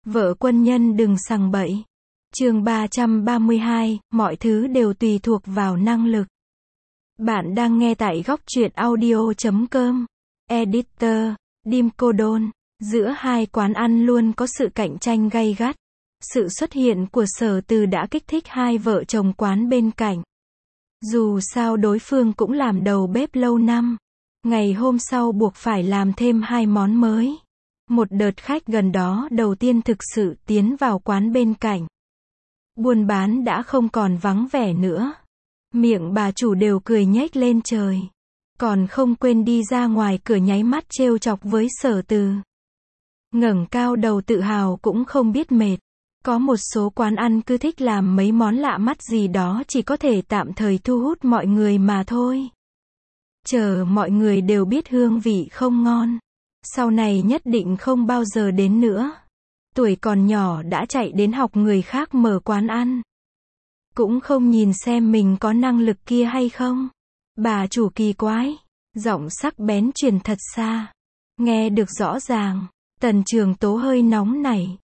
Vợ quân nhân đừng sằng bậy. Chương 332, mọi thứ đều tùy thuộc vào năng lực. Bạn đang nghe tại góc truyện audio.com. Editor, Dim Cô Đôn. Giữa hai quán ăn luôn có sự cạnh tranh gay gắt. Sự xuất hiện của Sở Từ đã kích thích hai vợ chồng quán bên cạnh. Dù sao đối phương cũng làm đầu bếp lâu năm. Ngày hôm sau buộc phải làm thêm 2 món mới. Một đợt khách gần đó đầu tiên thực sự tiến vào quán bên cạnh. Buôn bán đã không còn vắng vẻ nữa. Miệng bà chủ đều cười nhếch lên trời. Còn không quên đi ra ngoài cửa nháy mắt trêu chọc với Sở Từ. Ngẩng cao đầu tự hào cũng không biết mệt. Có một số quán ăn cứ thích làm mấy món lạ mắt gì đó chỉ có thể tạm thời thu hút mọi người mà thôi. Chờ mọi người đều biết hương vị không ngon. Sau này nhất định không bao giờ đến nữa. Tuổi còn nhỏ đã chạy đến học người khác mở quán ăn. Cũng không nhìn xem mình có năng lực kia hay không. Bà chủ kỳ quái. Giọng sắc bén truyền thật xa. Nghe được rõ ràng. Tần Trường Tố hơi nóng nảy.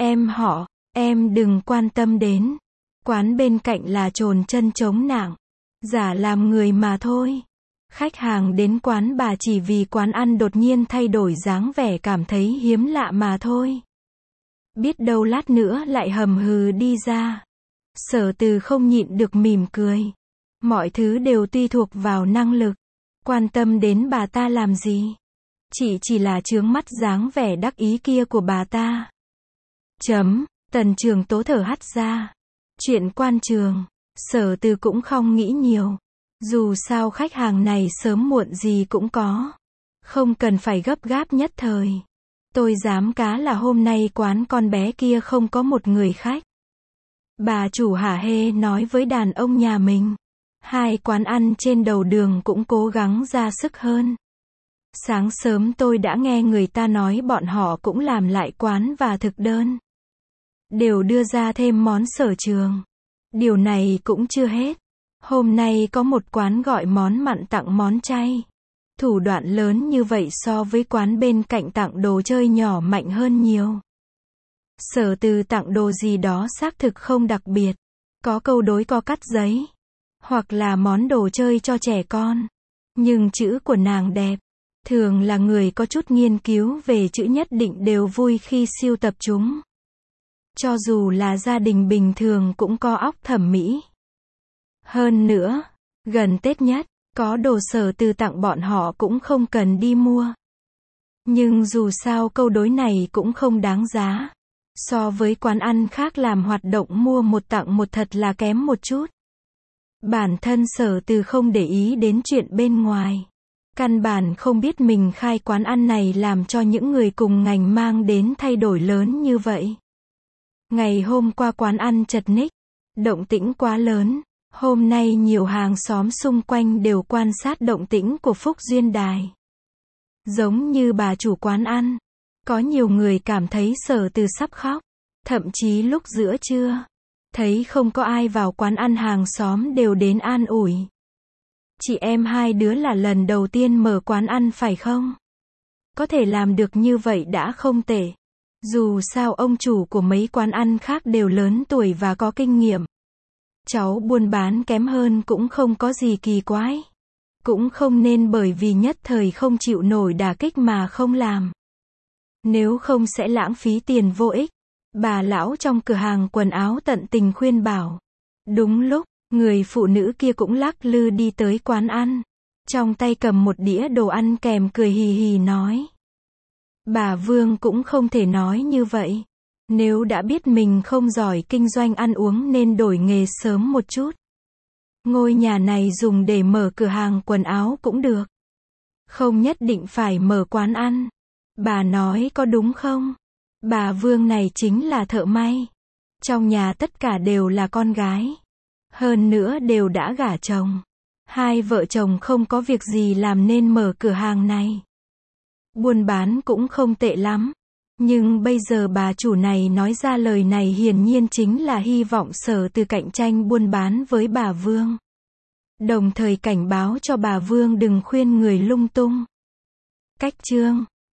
Em đừng quan tâm đến. Quán bên cạnh là chồn chân chống nạng. Giả làm người mà thôi. Khách hàng đến quán bà chỉ vì quán ăn đột nhiên thay đổi dáng vẻ cảm thấy hiếm lạ mà thôi. Biết đâu lát nữa lại hầm hừ đi ra. Sở Từ không nhịn được mỉm cười. Mọi thứ đều tùy thuộc vào năng lực. Quan tâm đến bà ta làm gì? Chị chỉ là chướng mắt dáng vẻ đắc ý kia của bà ta. Tần Trường Tố thở hắt ra. Chuyện quan trường. Sở Từ cũng không nghĩ nhiều. Dù sao khách hàng này sớm muộn gì cũng có. Không cần phải gấp gáp nhất thời. Tôi dám cá là hôm nay quán con bé kia không có một người khách. Bà chủ hả hê nói với đàn ông nhà mình. Hai quán ăn trên đầu đường cũng cố gắng ra sức hơn. Sáng sớm tôi đã nghe người ta nói bọn họ cũng làm lại quán và thực đơn. Đều đưa ra thêm món sở trường. Điều này cũng chưa hết. Hôm nay có một quán gọi món mặn tặng món chay. Thủ đoạn lớn như vậy so với quán bên cạnh tặng đồ chơi nhỏ mạnh hơn nhiều. Sở Từ tặng đồ gì đó xác thực không đặc biệt. Có câu đối có cắt giấy. Hoặc là món đồ chơi cho trẻ con. Nhưng chữ của nàng đẹp. Thường là người có chút nghiên cứu về chữ nhất định đều vui khi sưu tập chúng. Cho dù là gia đình bình thường cũng có óc thẩm mỹ. Hơn nữa, gần Tết nhất, có đồ Sở Từ tặng bọn họ cũng không cần đi mua. Nhưng dù sao câu đối này cũng không đáng giá. So với quán ăn khác làm hoạt động mua một tặng một thật là kém một chút. Bản thân Sở Từ không để ý đến chuyện bên ngoài. Căn bản không biết mình khai quán ăn này làm cho những người cùng ngành mang đến thay đổi lớn như vậy. Ngày hôm qua quán ăn chật ních. Động tĩnh quá lớn. Hôm nay nhiều hàng xóm xung quanh đều quan sát động tĩnh của Phúc Duyên Đài. Giống như bà chủ quán ăn. Có nhiều người cảm thấy Sở Từ sắp khóc. Thậm chí lúc giữa trưa. Thấy không có ai vào quán ăn hàng xóm đều đến an ủi. Chị em hai đứa là lần đầu tiên mở quán ăn phải không? Có thể làm được như vậy đã không tệ. Dù sao ông chủ của mấy quán ăn khác đều lớn tuổi và có kinh nghiệm. Cháu buôn bán kém hơn cũng không có gì kỳ quái. Cũng không nên bởi vì nhất thời không chịu nổi đả kích mà không làm. Nếu không sẽ lãng phí tiền vô ích. Bà lão trong cửa hàng quần áo tận tình khuyên bảo. Đúng lúc, người phụ nữ kia cũng lắc lư đi tới quán ăn. Trong tay cầm một đĩa đồ ăn kèm cười hì hì nói. Bà Vương cũng không thể nói như vậy. Nếu đã biết mình không giỏi kinh doanh ăn uống nên đổi nghề sớm một chút. Ngôi nhà này dùng để mở cửa hàng quần áo cũng được. Không nhất định phải mở quán ăn. Bà nói có đúng không? Bà Vương này chính là thợ may. Trong nhà tất cả đều là con gái. Hơn nữa đều đã gả chồng. Hai vợ chồng không có việc gì làm nên mở cửa hàng này. Buôn bán cũng không tệ lắm. Nhưng bây giờ bà chủ này nói ra lời này hiển nhiên chính là hy vọng Sở Từ cạnh tranh buôn bán với bà Vương. Đồng thời cảnh báo cho bà Vương đừng khuyên người lung tung. Cách chương